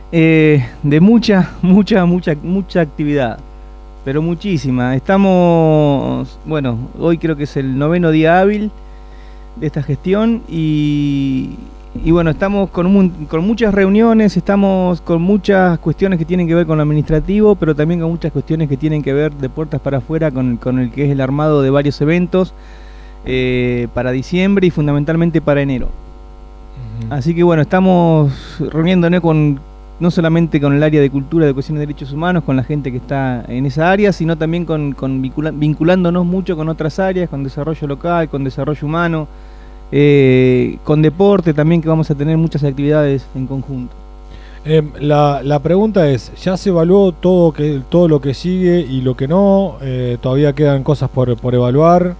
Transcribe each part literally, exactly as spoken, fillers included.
Eh, de mucha, mucha, mucha, mucha actividad, pero muchísima. Estamos, bueno, hoy creo que es el noveno día hábil de esta gestión y, y bueno, estamos con, un, con muchas reuniones, estamos con muchas cuestiones que tienen que ver con lo administrativo, pero también con muchas cuestiones que tienen que ver de puertas para afuera con, con el que es el armado de varios eventos eh, para diciembre y fundamentalmente para enero. Uh-huh. Así que bueno, estamos reuniéndonos con no solamente con el área de cultura, de educación y derechos humanos, con la gente que está en esa área, sino también con, con vincula, vinculándonos mucho con otras áreas, con desarrollo local, con desarrollo humano, eh, con deporte también, que vamos a tener muchas actividades en conjunto. Eh, la, la pregunta es, ¿ya se evaluó todo, que, todo lo que sigue y lo que no? Eh, ¿Todavía quedan cosas por, por evaluar?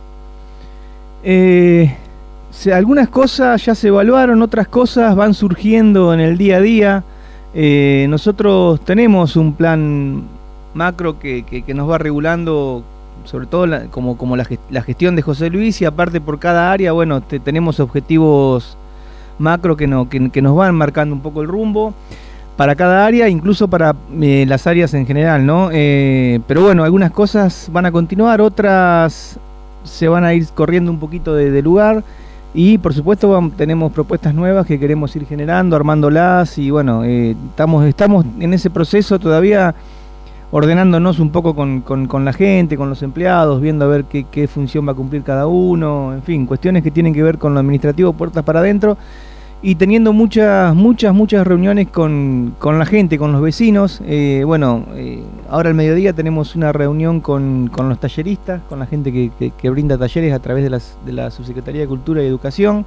Eh, se, algunas cosas ya se evaluaron, otras cosas van surgiendo en el día a día. Eh, nosotros tenemos un plan macro que, que, que nos va regulando, sobre todo la, como, como la, la gestión de José Luis, y aparte por cada área, bueno, te, tenemos objetivos macro que, no, que, que nos van marcando un poco el rumbo para cada área, incluso para eh, las áreas en general, ¿no? Eh, pero bueno, algunas cosas van a continuar, otras se van a ir corriendo un poquito de, de lugar. Y por supuesto vamos, tenemos propuestas nuevas que queremos ir generando, armándolas y bueno, eh, estamos, estamos en ese proceso todavía ordenándonos un poco con, con, con la gente, con los empleados, viendo a ver qué, qué función va a cumplir cada uno, en fin, cuestiones que tienen que ver con lo administrativo, puertas para adentro, y teniendo muchas, muchas, muchas reuniones con, con la gente, con los vecinos. Eh, bueno, eh, ahora al mediodía tenemos una reunión con, con los talleristas, con la gente que, que, que brinda talleres a través de, las, de la Subsecretaría de Cultura y Educación.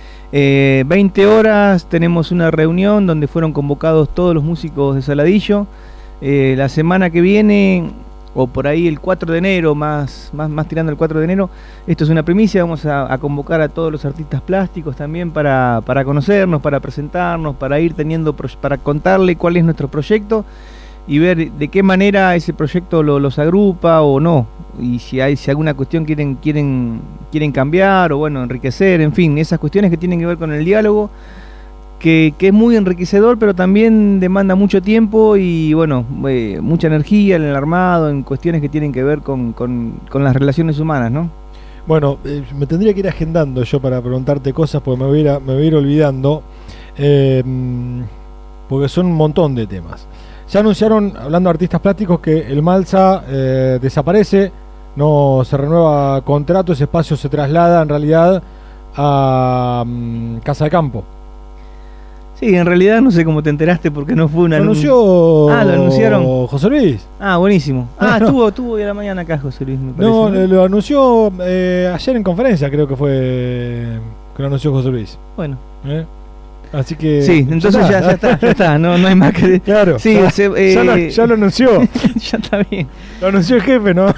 Eh, veinte horas tenemos una reunión donde fueron convocados todos los músicos de Saladillo. Eh, la semana que viene, o por ahí el cuatro de enero, más, más, más tirando el cuatro de enero, esto es una primicia, vamos a, a convocar a todos los artistas plásticos también para, para conocernos, para presentarnos, para ir teniendo, para contarle cuál es nuestro proyecto y ver de qué manera ese proyecto lo, los agrupa o no, y si hay si alguna cuestión quieren, quieren, quieren cambiar o bueno, enriquecer, en fin, esas cuestiones que tienen que ver con el diálogo, Que, que es muy enriquecedor, pero también demanda mucho tiempo y bueno, eh, mucha energía en el armado, en cuestiones que tienen que ver con, con, con las relaciones humanas, ¿no? Bueno, eh, me tendría que ir agendando yo para preguntarte cosas porque me voy a ir, a, me voy a ir olvidando, eh, porque son un montón de temas. Ya anunciaron, hablando de artistas plásticos, que el Malsa eh, desaparece, no se renueva contrato, ese espacio se traslada en realidad a um, Casa de Campo. Sí, en realidad no sé cómo te enteraste porque no fue una... Lo anunció... Ah, lo anunciaron. José Luis. Ah, buenísimo. Ah, estuvo, estuvo hoy a la mañana acá José Luis, me parece. No, ¿no? Lo anunció eh, ayer en conferencia, creo que fue que lo anunció José Luis. Bueno. ¿Eh? Así que... Sí, entonces ya, ya, ya está, ya está, no, no hay más que... Claro, sí, ya, se, eh, ya, lo, ya lo anunció. Ya está bien. Lo anunció el jefe, ¿no?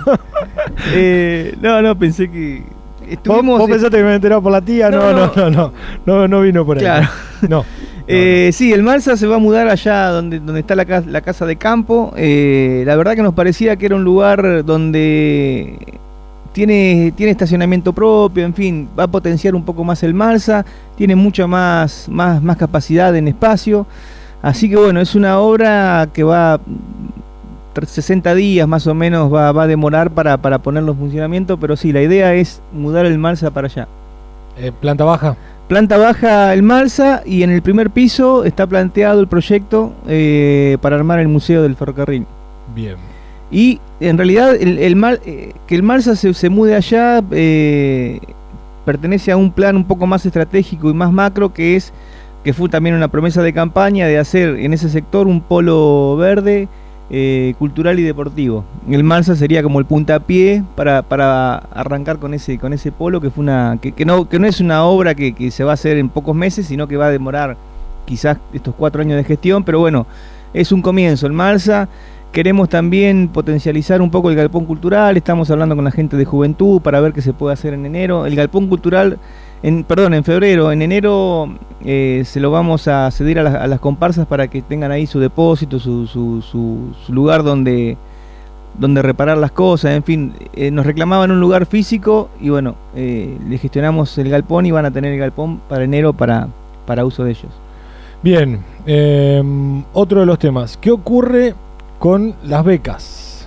eh, no, no, pensé que... Estuvimos... ¿Vos, vos pensaste que me había enterado por la tía? No, no, no, no, no, no, no vino por ahí. Claro. No. Eh, no, no. Sí, el Malsa se va a mudar allá donde, donde está la, la casa de campo. Eh, la verdad que nos parecía que era un lugar donde tiene, tiene estacionamiento propio, en fin, va a potenciar un poco más el Malsa, tiene mucha más, más, más capacidad en espacio. Así que bueno, es una obra que va sesenta días más o menos, va, va a demorar para, para ponerlo en funcionamiento, pero sí, la idea es mudar el Malsa para allá. Eh, ¿Planta baja? Planta baja el Malsa y en el primer piso está planteado el proyecto eh, para armar el Museo del Ferrocarril. Bien. Y en realidad el, el mal, eh, que el Malsa se, se mude allá eh, pertenece a un plan un poco más estratégico y más macro, que es que fue también una promesa de campaña de hacer en ese sector un polo verde, Eh, cultural y deportivo. El Malsa sería como el puntapié para, para arrancar con ese con ese polo que fue una que, que no que no es una obra que, que se va a hacer en pocos meses, sino que va a demorar quizás estos cuatro años de gestión, pero bueno, es un comienzo. El Malsa, queremos también potencializar un poco el galpón cultural, estamos hablando con la gente de juventud para ver qué se puede hacer en enero. El galpón cultural En, perdón, en febrero, en enero eh, se lo vamos a ceder a, la, a las comparsas para que tengan ahí su depósito, su, su, su, su lugar donde, donde reparar las cosas, en fin, eh, nos reclamaban un lugar físico y bueno, eh, le gestionamos el galpón y van a tener el galpón para enero para, para uso de ellos. Bien, eh, otro de los temas. ¿Qué ocurre con las becas?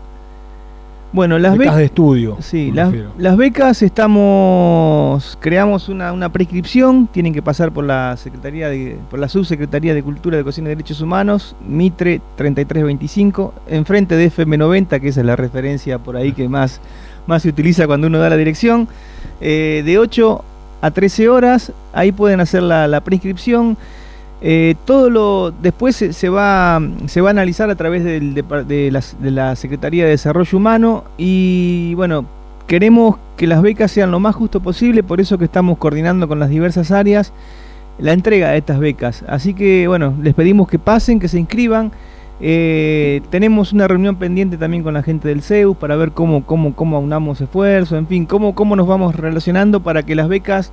Bueno, las becas be- de estudio. Sí, las, las becas estamos creamos una, una prescripción, tienen que pasar por la Secretaría de, por la Subsecretaría de Cultura, Educación y Derechos Humanos, Mitre treinta y tres veinticinco, enfrente de F M noventa, que esa es la referencia por ahí que más, más se utiliza cuando uno da la dirección, eh, de ocho a trece horas, ahí pueden hacer la, la prescripción. Eh, todo lo después se, se va se va a analizar a través del, de, de, la, de la Secretaría de Desarrollo Humano y bueno, queremos que las becas sean lo más justo posible, por eso que estamos coordinando con las diversas áreas la entrega de estas becas, así que bueno, les pedimos que pasen, que se inscriban. Eh, tenemos una reunión pendiente también con la gente del C E U para ver cómo, cómo, cómo aunamos esfuerzos, en fin, cómo, cómo nos vamos relacionando para que las becas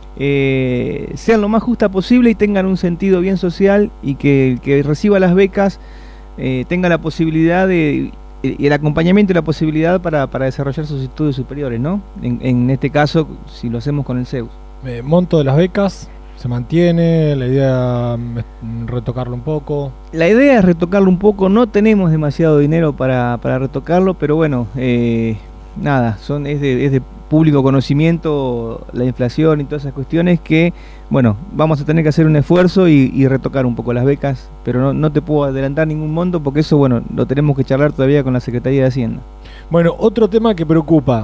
Eh, sean lo más justa posible y tengan un sentido bien social y que el que reciba las becas eh, tenga la posibilidad de, y el acompañamiento y la posibilidad para, para desarrollar sus estudios superiores, ¿no? En, en este caso, si lo hacemos con el C E U. Eh, monto de las becas se mantiene, la idea es retocarlo un poco. La idea es retocarlo un poco, no tenemos demasiado dinero para, para retocarlo, pero bueno, eh, nada, son es de, es de público conocimiento la inflación y todas esas cuestiones que, bueno, vamos a tener que hacer un esfuerzo y, y retocar un poco las becas, pero no, no te puedo adelantar ningún monto porque eso, bueno, lo tenemos que charlar todavía con la Secretaría de Hacienda. Bueno, otro tema que preocupa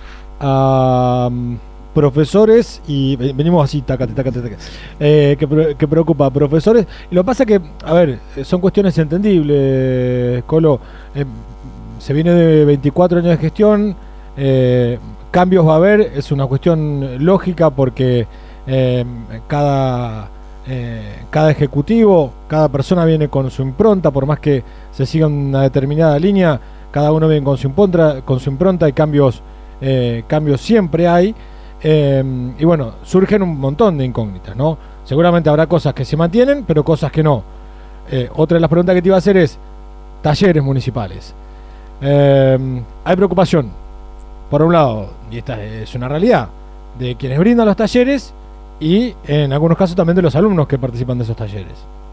a um, profesores, y venimos así, tacate, tacate, tacate, eh, que, que preocupa a profesores, y lo que pasa que, a ver, son cuestiones entendibles, Colo, eh, se viene de veinticuatro años de gestión, eh, cambios va a haber, es una cuestión lógica porque eh, cada, eh, cada ejecutivo, cada persona viene con su impronta, por más que se siga una determinada línea, cada uno viene con su impronta, con su impronta y cambios, eh, cambios siempre hay, eh, y bueno, surgen un montón de incógnitas, ¿no? Seguramente habrá cosas que se mantienen, pero cosas que no. Eh, otra de las preguntas que te iba a hacer es, talleres municipales. Eh, hay preocupación, por un lado, y esta es una realidad, de quienes brindan los talleres y en algunos casos también de los alumnos que participan de esos talleres.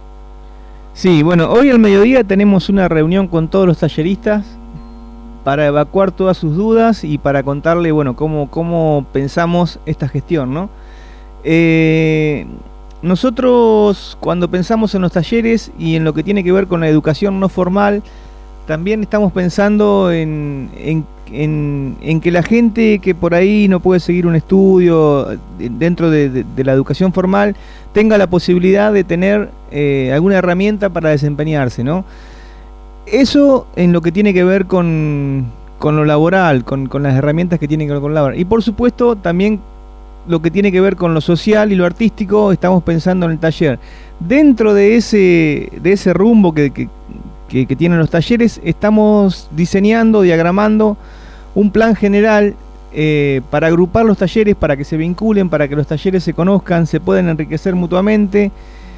Sí, bueno, hoy al mediodía tenemos una reunión con todos los talleristas para evacuar todas sus dudas y para contarle, bueno, cómo, cómo pensamos esta gestión, ¿no? Eh, nosotros cuando pensamos en los talleres y en lo que tiene que ver con la educación no formal, también estamos pensando en, en, en, en que la gente que por ahí no puede seguir un estudio dentro de, de, de la educación formal tenga la posibilidad de tener eh, alguna herramienta para desempeñarse, ¿no? Eso en lo que tiene que ver con, con lo laboral, con, con las herramientas que tienen que ver con lo laboral. Y por supuesto también lo que tiene que ver con lo social y lo artístico, estamos pensando en el taller. Dentro de ese, de ese rumbo que... que Que, que tienen los talleres, estamos diseñando, diagramando un plan general eh, para agrupar los talleres, para que se vinculen, para que los talleres se conozcan, se puedan enriquecer mutuamente.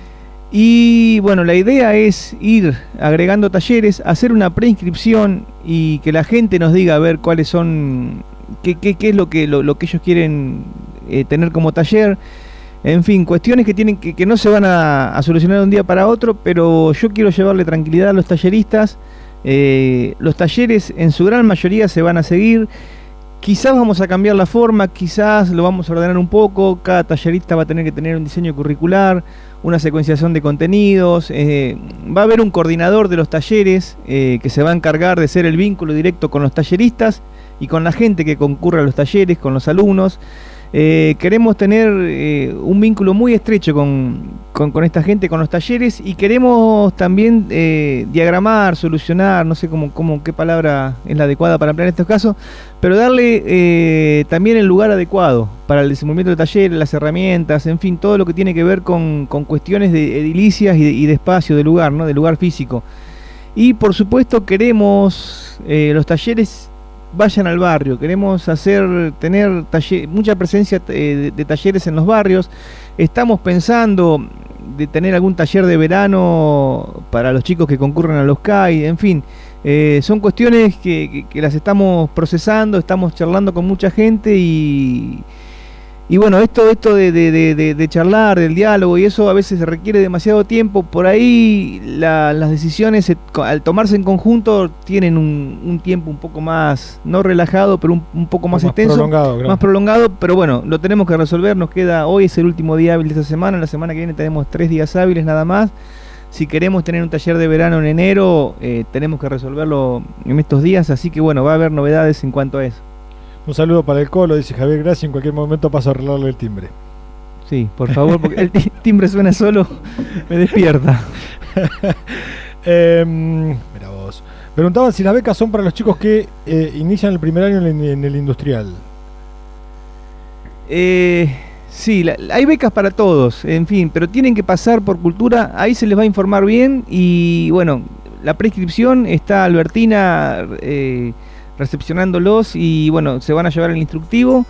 Y bueno, la idea es ir agregando talleres, hacer una preinscripción y que la gente nos diga a ver cuáles son, qué, qué, qué es lo que, lo, lo que ellos quieren eh, tener como taller. En fin, cuestiones que tienen que, que no se van a, a solucionar de un día para otro, pero yo quiero llevarle tranquilidad a los talleristas. Eh, los talleres en su gran mayoría se van a seguir. Quizás vamos a cambiar la forma, quizás lo vamos a ordenar un poco. Cada tallerista va a tener que tener un diseño curricular, una secuenciación de contenidos. Eh, va a haber un coordinador de los talleres eh, que se va a encargar de ser el vínculo directo con los talleristas y con la gente que concurre a los talleres, con los alumnos. Eh, queremos tener eh, un vínculo muy estrecho con, con, con esta gente, con los talleres, y queremos también eh, diagramar, solucionar, no sé cómo, cómo, qué palabra es la adecuada para emplear en estos casos, pero darle eh, también el lugar adecuado para el desenvolvimiento del taller, las herramientas, en fin, todo lo que tiene que ver con, con cuestiones de edilicias y de, y de espacio, de lugar, ¿no? De lugar físico. Y por supuesto queremos eh, los talleres vayan al barrio, queremos hacer tener taller, mucha presencia eh, de, de talleres en los barrios. Estamos pensando de tener algún taller de verano para los chicos que concurren a los C A I, en fin, eh, son cuestiones que, que, que las estamos procesando, estamos charlando con mucha gente y, y bueno, esto, esto de, de, de, de, de charlar, del diálogo y eso a veces se requiere demasiado tiempo. Por ahí la, las decisiones se, al tomarse en conjunto tienen un, un tiempo un poco más, no relajado, pero un, un poco más, más extenso, prolongado, claro. más prolongado, pero bueno, lo tenemos que resolver. Nos queda, hoy es el último día hábil de esta semana, la semana que viene tenemos tres días hábiles nada más. Si queremos tener un taller de verano en enero, eh, tenemos que resolverlo en estos días, así que bueno, va a haber novedades en cuanto a eso. Un saludo para el Colo, dice Javier Gracia, en cualquier momento paso a arreglarle el timbre. Sí, por favor, porque el timbre suena solo, me despierta. eh, mira vos. Preguntaban si las becas son para los chicos que eh, inician el primer año en, en el industrial. Eh, sí, la, hay becas para todos, en fin, pero tienen que pasar por cultura, ahí se les va a informar bien y bueno, la prescripción está Albertina eh, recepcionándolos y bueno, se van a llevar el instructivo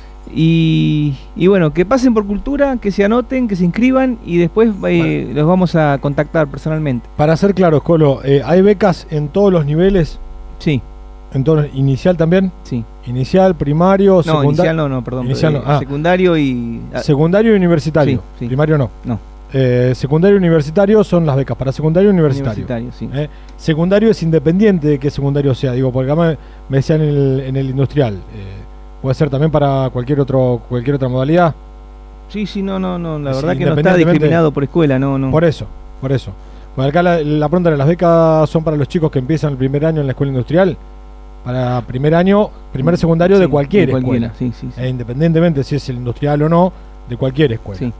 y, y bueno, que pasen por cultura, que se anoten, que se inscriban y después eh, bueno. los vamos a contactar personalmente. Para ser claros, Colo, eh, ¿hay becas en todos los niveles? Sí. ¿En todo, inicial también? Sí. Inicial, primario, no, secundario. Inicial no, no, perdón. Inicial no. Ah. Secundario y... Secundario y universitario. Sí, sí. Primario no. No. Eh, secundario y universitario son las becas para secundario y universitario. Universitario, sí. Eh, secundario es independiente de qué secundario sea, digo, porque acá me, me decían en el, en el industrial. Eh, ¿Puede ser también para cualquier otro cualquier otra modalidad? Sí, sí, no, no, no. La es verdad que no está discriminado por escuela, no, no. Por eso, por eso. Bueno, acá la, la pregunta de las becas son para los chicos que empiezan el primer año en la escuela industrial. Para primer año, primer secundario sí, de cualquier de escuela. Sí, sí, sí. Eh, independientemente si es el industrial o no, de cualquier escuela. Sí.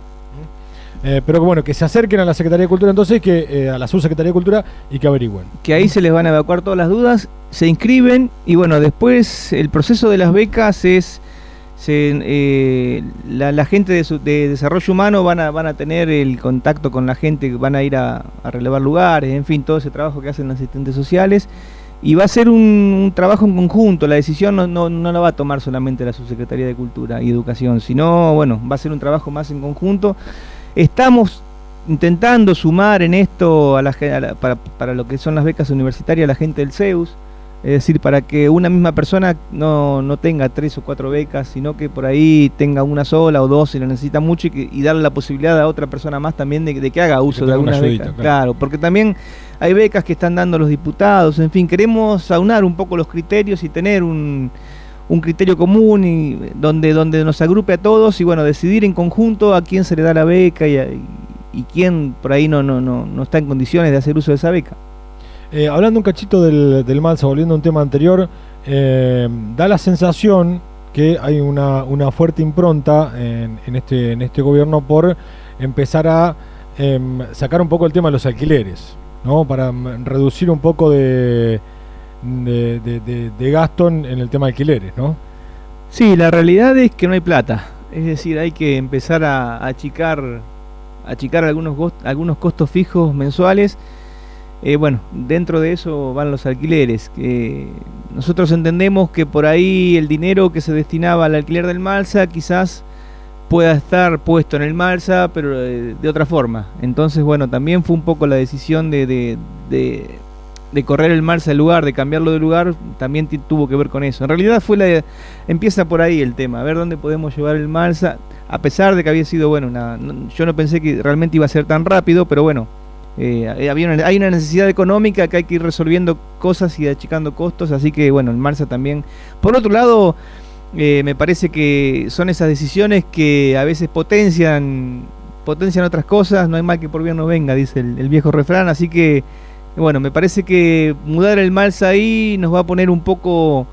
Eh, pero bueno, que se acerquen a la Secretaría de Cultura entonces, que eh, a la Subsecretaría de Cultura y que averigüen. Que ahí se les van a evacuar todas las dudas, se inscriben y bueno, después el proceso de las becas es... Se, eh, la, la gente de, su, de desarrollo humano van a, van a tener el contacto con la gente, van a ir a, a relevar lugares, en fin, todo ese trabajo que hacen los asistentes sociales. Y va a ser un, un trabajo en conjunto, la decisión no, no, no la va a tomar solamente la Subsecretaría de Cultura y Educación, sino, bueno, va a ser un trabajo más en conjunto. Estamos intentando sumar en esto a la, a la, para, para lo que son las becas universitarias a la gente del CEUS, es decir, para que una misma persona no, no tenga tres o cuatro becas, sino que por ahí tenga una sola o dos si lo necesita mucho y, que, y darle la posibilidad a otra persona más también de, de que haga uso que de algunas ayudita, becas. Claro. claro, porque también hay becas que están dando los diputados, en fin, queremos aunar un poco los criterios y tener un, un criterio común y donde, donde nos agrupe a todos y bueno, decidir en conjunto a quién se le da la beca y, a, y, y quién por ahí no, no, no, no está en condiciones de hacer uso de esa beca. Eh, hablando un cachito del, del MALSA, volviendo a un tema anterior, eh, da la sensación que hay una, una fuerte impronta en, en, este, en este gobierno por empezar a eh, sacar un poco el tema de los alquileres, ¿no? Para reducir un poco de, de, de, de, de gasto en, en el tema de alquileres, ¿no? Sí, la realidad es que no hay plata, es decir, hay que empezar a, a achicar, a achicar algunos, algunos costos fijos mensuales. Eh, bueno, dentro de eso van los alquileres. Eh, nosotros entendemos que por ahí el dinero que se destinaba al alquiler del MALSA quizás pueda estar puesto en el MALSA, pero eh, de otra forma. Entonces, bueno, también fue un poco la decisión de, de, de, de correr el MALSA del lugar, de cambiarlo de lugar, también tuvo que ver con eso. En realidad fue la empieza por ahí el tema, a ver dónde podemos llevar el MALSA, a pesar de que había sido, bueno, una, no, yo no pensé que realmente iba a ser tan rápido, pero bueno. Eh, había una, hay una necesidad económica que hay que ir resolviendo cosas y achicando costos, así que bueno, el MALSA también. Por otro lado, eh, me parece que son esas decisiones que a veces potencian potencian otras cosas, no hay mal que por bien no venga, dice el, el viejo refrán, así que bueno, me parece que mudar el MALSA ahí nos va a poner un poco...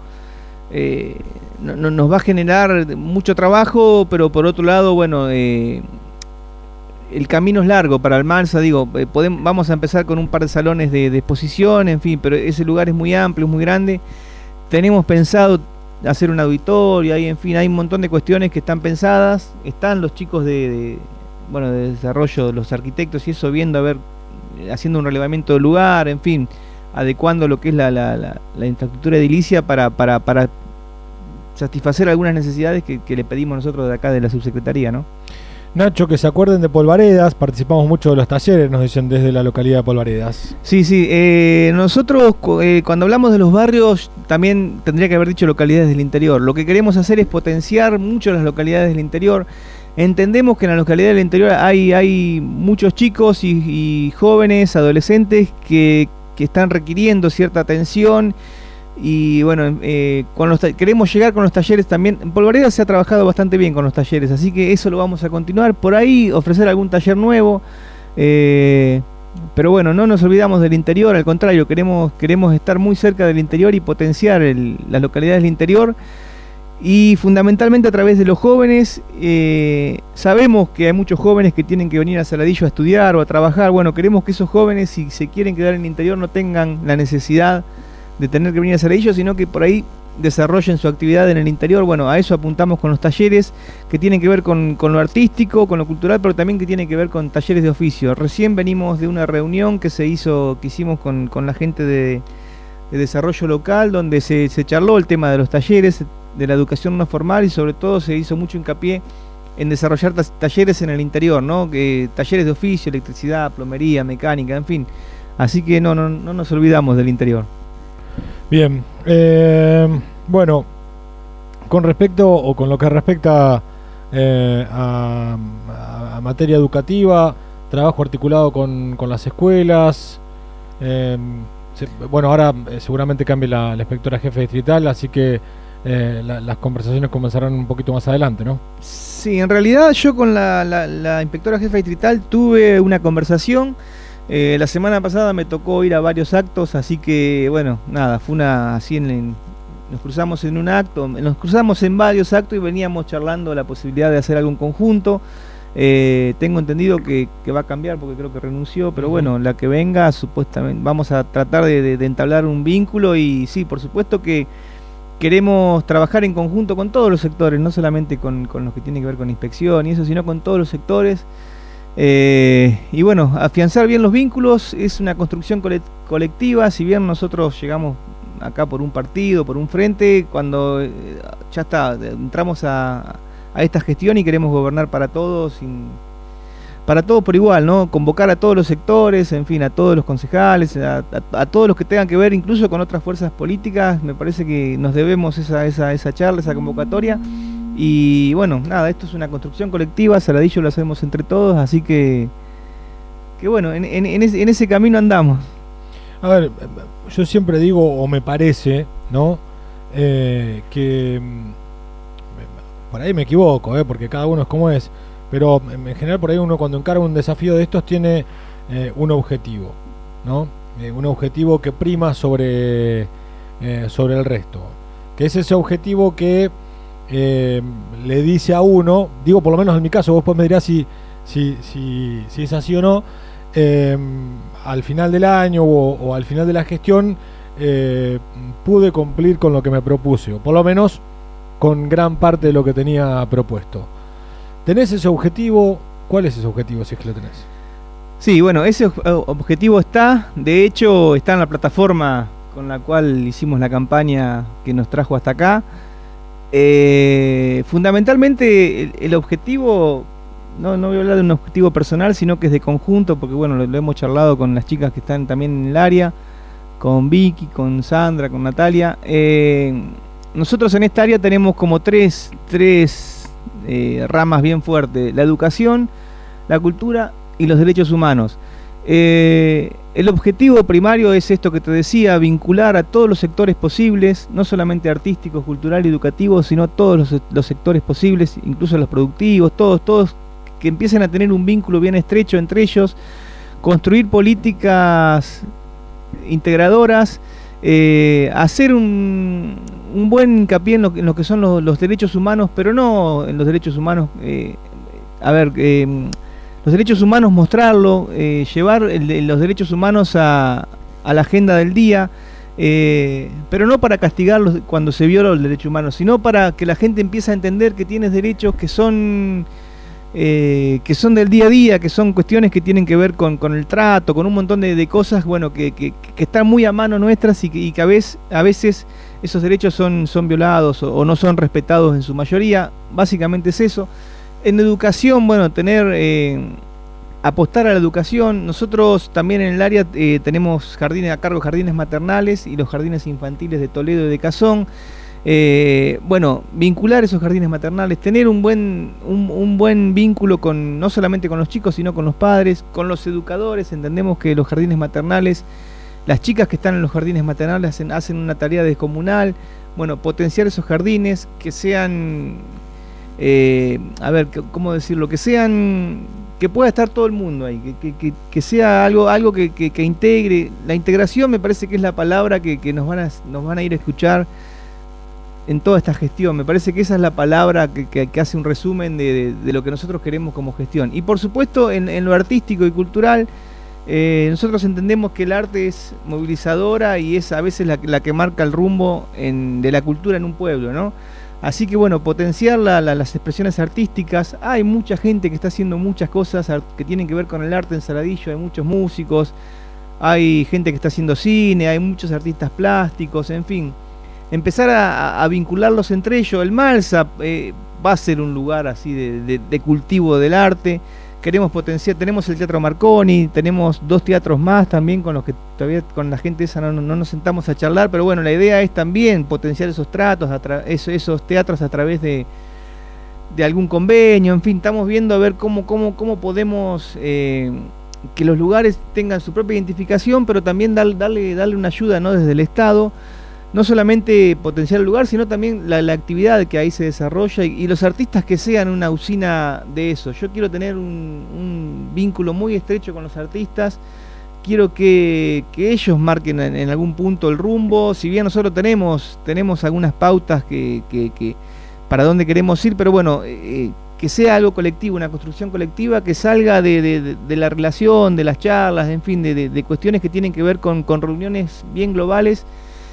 Eh, no, no, nos va a generar mucho trabajo, pero por otro lado, bueno... Eh, el camino es largo para el MALSA, digo, eh, podemos, vamos a empezar con un par de salones de, de exposición, en fin, pero ese lugar es muy amplio, es muy grande. Tenemos pensado hacer un auditorio, ahí, en fin, hay un montón de cuestiones que están pensadas. Están los chicos de, de bueno, de desarrollo, los arquitectos y eso, viendo, a ver, haciendo un relevamiento del lugar, en fin, adecuando lo que es la, la, la, la infraestructura edilicia para, para, para satisfacer algunas necesidades que, que le pedimos nosotros de acá de la subsecretaría, ¿no? Nacho, que se acuerden de Polvaredas, participamos mucho de los talleres, nos dicen desde la localidad de Polvaredas. Sí, sí, eh, nosotros eh, cuando hablamos de los barrios también tendría que haber dicho localidades del interior. Lo que queremos hacer es potenciar mucho las localidades del interior. Entendemos que en las localidades del interior hay, hay muchos chicos y, y jóvenes, adolescentes que, que están requiriendo cierta atención. Y bueno, eh, con los queremos llegar con los talleres también. En Polvaredas se ha trabajado bastante bien con los talleres, así que eso lo vamos a continuar. Por ahí ofrecer algún taller nuevo, eh, pero bueno, no nos olvidamos del interior, al contrario, queremos, queremos estar muy cerca del interior y potenciar el, las localidades del interior. Y fundamentalmente a través de los jóvenes. eh, sabemos que hay muchos jóvenes que tienen que venir a Saladillo a estudiar o a trabajar. Bueno, queremos que esos jóvenes, si se quieren quedar en el interior, no tengan la necesidad de tener que venir a Saladillo, sino que por ahí desarrollen su actividad en el interior. Bueno, a eso apuntamos con los talleres que tienen que ver con, con lo artístico, con lo cultural, pero también que tienen que ver con talleres de oficio. Recién venimos de una reunión que se hizo, que hicimos con, con la gente de, de desarrollo local, donde se, se charló el tema de los talleres, de la educación no formal, y sobre todo se hizo mucho hincapié en desarrollar talleres en el interior, ¿no? Que, talleres de oficio, electricidad, plomería, mecánica, en fin. Así que no, no, no nos olvidamos del interior. Bien, eh, bueno, con respecto o con lo que respecta eh, a, a, a materia educativa, trabajo articulado con, con las escuelas, eh, se, bueno, ahora eh, seguramente cambie la, la inspectora jefe distrital, así que eh, la, las conversaciones comenzarán un poquito más adelante, ¿no? Sí, en realidad yo con la, la, la inspectora jefe distrital tuve una conversación. Eh, la semana pasada me tocó ir a varios actos, así que bueno, nada, fue una así en, en nos cruzamos en un acto, nos cruzamos en varios actos y veníamos charlando la posibilidad de hacer algo en conjunto. Eh, tengo entendido que, que va a cambiar porque creo que renunció, pero bueno, la que venga supuestamente vamos a tratar de, de, de entablar un vínculo y sí, por supuesto que queremos trabajar en conjunto con todos los sectores, no solamente con, con los que tienen que ver con inspección y eso, sino con todos los sectores. Eh, y bueno, afianzar bien los vínculos es una construcción colectiva. Si bien nosotros llegamos acá por un partido, por un frente, cuando eh, ya está, entramos a, a esta gestión y queremos gobernar para todos, sin, para todos por igual, ¿no? Convocar a todos los sectores, en fin, a todos los concejales, a, a, a todos los que tengan que ver incluso con otras fuerzas políticas. Me parece que nos debemos esa, esa, esa charla, esa convocatoria. Y bueno, nada, esto es una construcción colectiva, Saladillo lo hacemos entre todos, así que, que bueno, en, en, en, ese, en ese camino andamos. A ver, yo siempre digo, o me parece, ¿no? Eh, que por ahí me equivoco, ¿eh? Porque cada uno es como es, pero en general por ahí uno cuando encara un desafío de estos tiene eh, un objetivo, ¿no? Eh, un objetivo que prima sobre, eh, sobre el resto, que es ese objetivo que Eh, le dice a uno, digo por lo menos en mi caso, vos después me dirás si, si, si, si es así o no, eh, al final del año o, o al final de la gestión eh, pude cumplir con lo que me propuse, o por lo menos con gran parte de lo que tenía propuesto. ¿Tenés ese objetivo? ¿Cuál es ese objetivo si es que lo tenés? Sí, bueno, ese objetivo está, de hecho está en la plataforma con la cual hicimos la campaña que nos trajo hasta acá. Eh, fundamentalmente el, el objetivo, no, no voy a hablar de un objetivo personal, sino que es de conjunto, porque bueno, lo, lo hemos charlado con las chicas que están también en el área, con Vicky, con Sandra, con Natalia. Eh, nosotros en esta área tenemos como tres, tres eh, ramas bien fuertes: la educación, la cultura y los derechos humanos. Eh, el objetivo primario es esto que te decía, vincular a todos los sectores posibles, no solamente artísticos, cultural y educativos, sino todos los, los sectores posibles, incluso los productivos, todos, todos que empiecen a tener un vínculo bien estrecho entre ellos, construir políticas integradoras, eh, hacer un, un buen hincapié en lo, en lo que son los, los derechos humanos, pero no en los derechos humanos, eh, a ver, eh, los derechos humanos, mostrarlo, eh, llevar el, los derechos humanos a, a la agenda del día, eh, pero no para castigarlos cuando se viola el derecho humano, sino para que la gente empiece a entender que tienes derechos que son eh, que son del día a día, que son cuestiones que tienen que ver con, con el trato, con un montón de, de cosas, bueno, que, que, que están muy a mano nuestras y que, y que a, veces, a veces esos derechos son, son violados o, o no son respetados en su mayoría. Básicamente es eso. En educación, bueno, tener... Eh, apostar a la educación. Nosotros también en el área eh, tenemos jardines a cargo, jardines maternales y los jardines infantiles de Toledo y de Cazón. Eh, bueno, vincular esos jardines maternales, tener un buen, un, un buen vínculo con no solamente con los chicos, sino con los padres, con los educadores. Entendemos que los jardines maternales, las chicas que están en los jardines maternales hacen, hacen una tarea descomunal. Bueno, potenciar esos jardines, que sean, eh, a ver, ¿cómo decirlo? Que sean... que pueda estar todo el mundo ahí, que, que, que sea algo, algo que, que, que integre. La integración me parece que es la palabra que, que nos, van a, nos van a ir a escuchar en toda esta gestión. Me parece que esa es la palabra que, que, que hace un resumen de, de, de lo que nosotros queremos como gestión. Y por supuesto en, en lo artístico y cultural, eh, nosotros entendemos que el arte es movilizadora y es a veces la, la que marca el rumbo en, de la cultura en un pueblo, ¿no? Así que bueno, potenciar la, la, las expresiones artísticas. Hay mucha gente que está haciendo muchas cosas que tienen que ver con el arte en Saladillo. Hay muchos músicos, hay gente que está haciendo cine, hay muchos artistas plásticos, en fin. Empezar a, a vincularlos entre ellos. El Malsa eh, va a ser un lugar así de, de, de cultivo del arte. Queremos potenciar, tenemos el Teatro Marconi, tenemos dos teatros más también con los que todavía con la gente esa no, no nos sentamos a charlar, pero bueno, la idea es también potenciar esos tratos, a tra esos, esos teatros a través de, de algún convenio, en fin, estamos viendo a ver cómo, cómo, cómo podemos eh, que los lugares tengan su propia identificación, pero también dar, darle, darle una ayuda, ¿no? Desde el Estado. No solamente potenciar el lugar, sino también la, la actividad que ahí se desarrolla y, y los artistas que sean una usina de eso. Yo quiero tener un, un vínculo muy estrecho con los artistas, quiero que, que ellos marquen en, en algún punto el rumbo. Si bien nosotros tenemos, tenemos algunas pautas que, que, que para dónde queremos ir, pero bueno, eh, que sea algo colectivo, una construcción colectiva que salga de, de, de, de la relación, de las charlas, en fin, de, de, de cuestiones que tienen que ver con, con reuniones bien globales.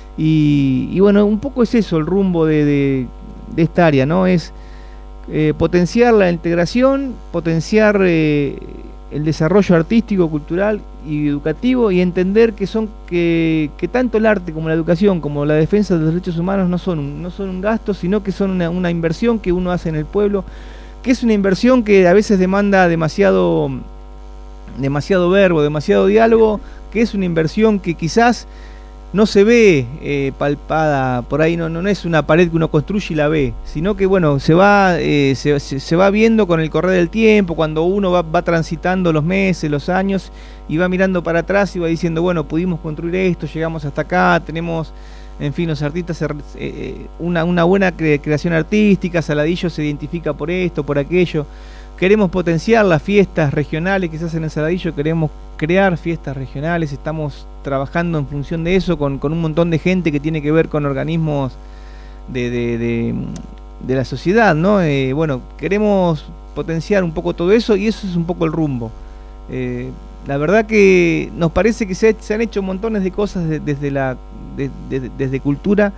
Y, y bueno, un poco es eso el rumbo de, de, de esta área, ¿no? Es eh, potenciar la integración, potenciar eh, el desarrollo artístico, cultural y educativo, y entender que son que, que tanto el arte como la educación, como la defensa de los derechos humanos no son un, no son un gasto, sino que son una, una inversión que uno hace en el pueblo, que es una inversión que a veces demanda demasiado, demasiado verbo, demasiado diálogo, que es una inversión que quizás no se ve eh, palpada por ahí, no, no es una pared que uno construye y la ve, sino que bueno, se va, eh, se, se, se va viendo con el correr del tiempo, cuando uno va, va transitando los meses, los años, y va mirando para atrás y va diciendo, bueno, pudimos construir esto, llegamos hasta acá, tenemos, en fin, los artistas, eh, una, una buena cre creación artística, Saladillo se identifica por esto, por aquello. Queremos potenciar las fiestas regionales que se hacen en Saladillo, queremos crear fiestas regionales, estamos trabajando en función de eso con, con un montón de gente que tiene que ver con organismos de, de, de, de la sociedad, ¿no? Eh, bueno, queremos potenciar un poco todo eso y eso es un poco el rumbo. Eh, la verdad que nos parece que se, se han hecho montones de cosas de, desde, la, de, de, desde cultura.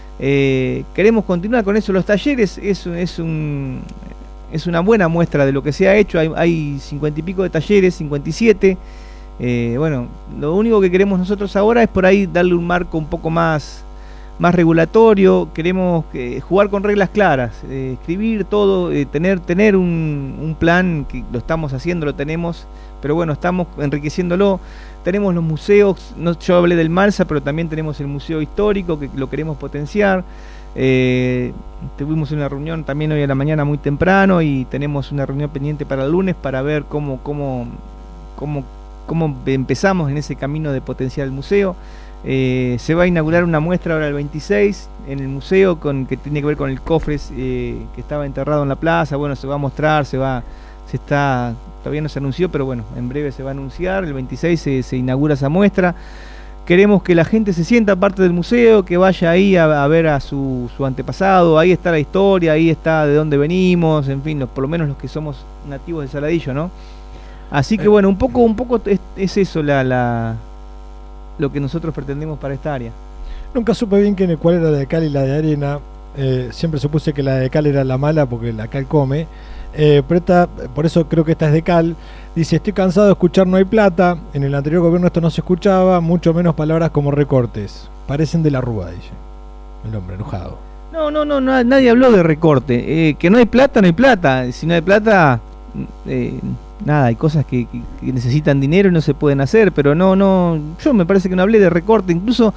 Eh, queremos continuar con eso. Los talleres es, es un... es una buena muestra de lo que se ha hecho. Hay cincuenta y pico de talleres, cincuenta y siete. Eh, bueno, lo único que queremos nosotros ahora es por ahí darle un marco un poco más, más regulatorio. Queremos eh, jugar con reglas claras, eh, escribir todo, eh, tener, tener un, un plan, que lo estamos haciendo, lo tenemos, pero bueno, estamos enriqueciéndolo. Tenemos los museos, no, yo hablé del Malsa, pero también tenemos el Museo Histórico, que lo queremos potenciar. Eh, tuvimos una reunión también hoy a la mañana muy temprano y tenemos una reunión pendiente para el lunes para ver cómo, cómo, cómo, cómo empezamos en ese camino de potenciar el museo. Eh, se va a inaugurar una muestra ahora el veintiséis en el museo con, que tiene que ver con el cofre eh, que estaba enterrado en la plaza. Bueno, se va a mostrar, se va, se está, todavía no se anunció, pero bueno, en breve se va a anunciar. El veintiséis se, se inaugura esa muestra. Queremos que la gente se sienta parte del museo, que vaya ahí a, a ver a su, su antepasado. Ahí está la historia, ahí está de dónde venimos, en fin, los, por lo menos los que somos nativos de Saladillo, ¿no? Así que bueno, un poco, un poco es, es eso la, la, lo que nosotros pretendemos para esta área. Nunca supe bien que, cuál era la de cal y la de arena. Eh, siempre supuse que la de cal era la mala porque la cal come. Eh, pero esta, por eso creo que esta es de cal. Dice, estoy cansado de escuchar no hay plata. En el anterior gobierno esto no se escuchaba, mucho menos palabras como recortes. Parecen de la Rúa, dice el hombre enojado. No, no, no, no nadie habló de recorte. Eh, que no hay plata, no hay plata. Si no hay plata, eh, nada, hay cosas que, que, que necesitan dinero y no se pueden hacer, pero no, no, yo me parece que no hablé de recorte, incluso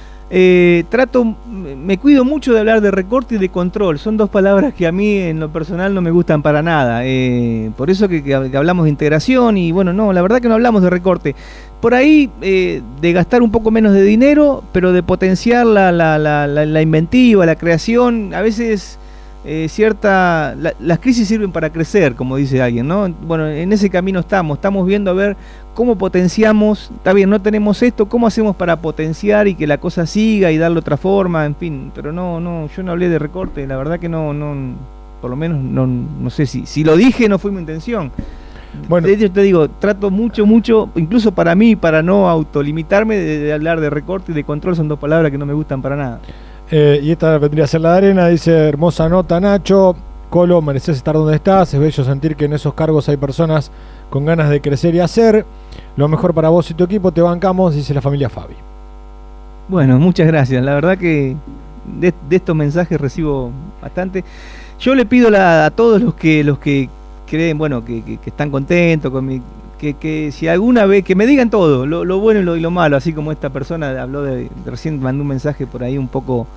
eh, trato, me cuido mucho de hablar de recorte y de control, son dos palabras que a mí en lo personal no me gustan para nada, eh, por eso que, que hablamos de integración y bueno, no, la verdad que no hablamos de recorte. Por ahí eh, de gastar un poco menos de dinero, pero de potenciar la, la, la, la, la inventiva, la creación, a veces... Eh, cierta la, las crisis sirven para crecer, como dice alguien, ¿no? Bueno, en ese camino estamos, estamos viendo a ver cómo potenciamos, está bien, no tenemos esto, cómo hacemos para potenciar y que la cosa siga y darle otra forma, en fin, pero no, no, yo no hablé de recorte, la verdad que no, no, por lo menos no, no sé si, si lo dije no fue mi intención. Bueno, de hecho te digo, trato mucho, mucho, incluso para mí, para no autolimitarme de, de hablar de recorte y de control, son dos palabras que no me gustan para nada. Eh, y esta vendría a ser la de arena, dice hermosa nota Nacho, Colo, mereces estar donde estás, es bello sentir que en esos cargos hay personas con ganas de crecer y hacer, lo mejor para vos y tu equipo, te bancamos, dice la familia Fabi. Bueno, muchas gracias, la verdad que de, de estos mensajes recibo bastante. Yo le pido la, a todos los que los que creen, bueno, que, que, que están contentos con mi... Que, que si alguna vez, que me digan todo, lo, lo bueno y lo, y lo malo, así como esta persona habló de, de recién mandó un mensaje por ahí un poco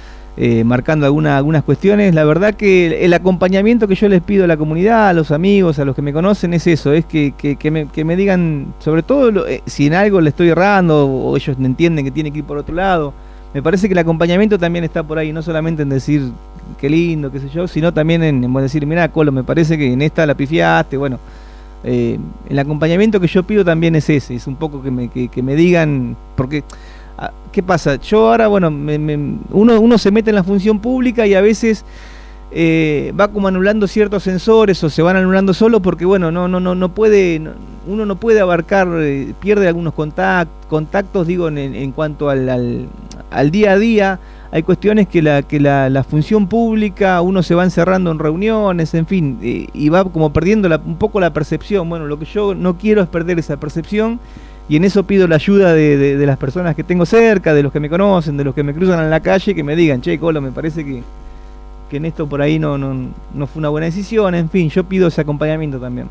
eh, marcando alguna, algunas cuestiones. La verdad que el, el acompañamiento que yo les pido a la comunidad, a los amigos, a los que me conocen, es eso, es que, que, que, me, que me digan, sobre todo lo, eh, si en algo le estoy errando o ellos entienden que tiene que ir por otro lado. Me parece que el acompañamiento también está por ahí, no solamente en decir qué lindo, qué sé yo, sino también en, en decir, mirá, Colo, me parece que en esta la pifiaste, bueno. Eh, el acompañamiento que yo pido también es ese, es un poco que me, que, que me digan, porque ¿qué pasa? Yo ahora, bueno, me, me, uno, uno se mete en la función pública y a veces eh, va como anulando ciertos sensores o se van anulando solo porque, bueno, no, no, no, no puede, no, uno no puede abarcar, eh, pierde algunos contact, contactos, digo, en, en cuanto al, al, al día a día. Hay cuestiones que la que la, la función pública, uno se va encerrando en reuniones, en fin, eh, y va como perdiendo la, un poco la percepción. Bueno, lo que yo no quiero es perder esa percepción y en eso pido la ayuda de, de, de las personas que tengo cerca, de los que me conocen, de los que me cruzan en la calle, que me digan, che, Colo, me parece que, que en esto por ahí no, no, no fue una buena decisión, en fin, yo pido ese acompañamiento también.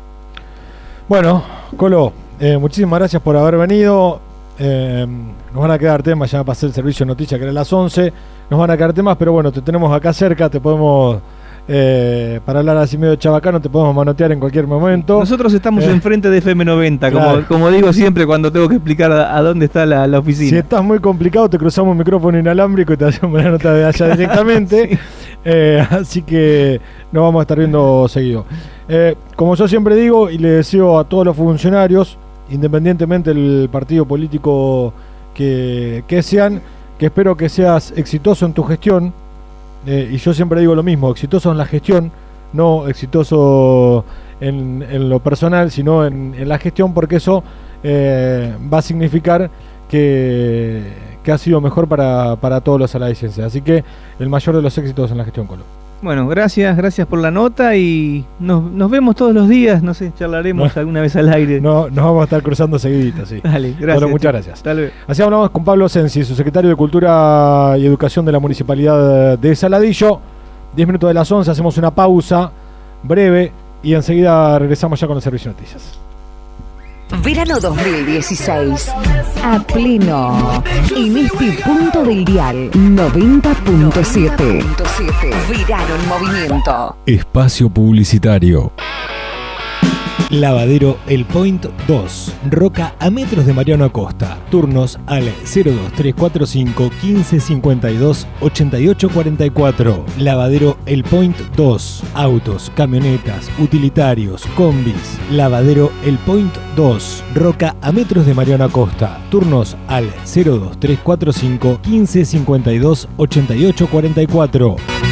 Bueno, Colo, eh, muchísimas gracias por haber venido. Eh, nos van a quedar temas, ya pasé el servicio de noticias que era a las once, nos van a quedar temas, pero bueno, te tenemos acá cerca, te podemos, eh, para hablar así medio chabacano, te podemos manotear en cualquier momento. Nosotros estamos eh, enfrente de F M noventa, claro. como, como digo siempre cuando tengo que explicar a, a dónde está la, la oficina. Si estás muy complicado, te cruzamos un micrófono inalámbrico y te hacemos una nota de allá directamente. Sí. eh, así que nos vamos a estar viendo seguido. Eh, como yo siempre digo, y le deseo a todos los funcionarios, independientemente del partido político que, que sean, que espero que seas exitoso en tu gestión, eh, y yo siempre digo lo mismo, exitoso en la gestión, no exitoso en, en lo personal, sino en, en la gestión, porque eso eh, va a significar que, que ha sido mejor para, para todos los alaicenses. Así que el mayor de los éxitos en la gestión, Colo. Bueno, gracias, gracias por la nota y nos, nos vemos todos los días, no sé, charlaremos no, alguna vez al aire. No, nos vamos a estar cruzando seguidito, sí. Dale, gracias. Bueno, muchas gracias. Dale. Así hablamos con Pablo Sensi, su secretario de Cultura y Educación de la Municipalidad de Saladillo. diez minutos de las once, hacemos una pausa breve y enseguida regresamos ya con el servicio de noticias. Verano dos mil dieciséis. A pleno. En este punto del dial. noventa punto siete. Verano en movimiento. Espacio publicitario. Lavadero El Point dos, Roca a metros de Mariano Acosta. Turnos al cero dos tres cuatro cinco, quince cincuenta y dos, ochenta y ocho cuarenta y cuatro. Lavadero El Point dos, autos, camionetas, utilitarios, combis. Lavadero El Point dos, Roca a metros de Mariano Acosta. Turnos al cero dos tres cuatro cinco, quince cincuenta y dos, ochenta y ocho cuarenta y cuatro.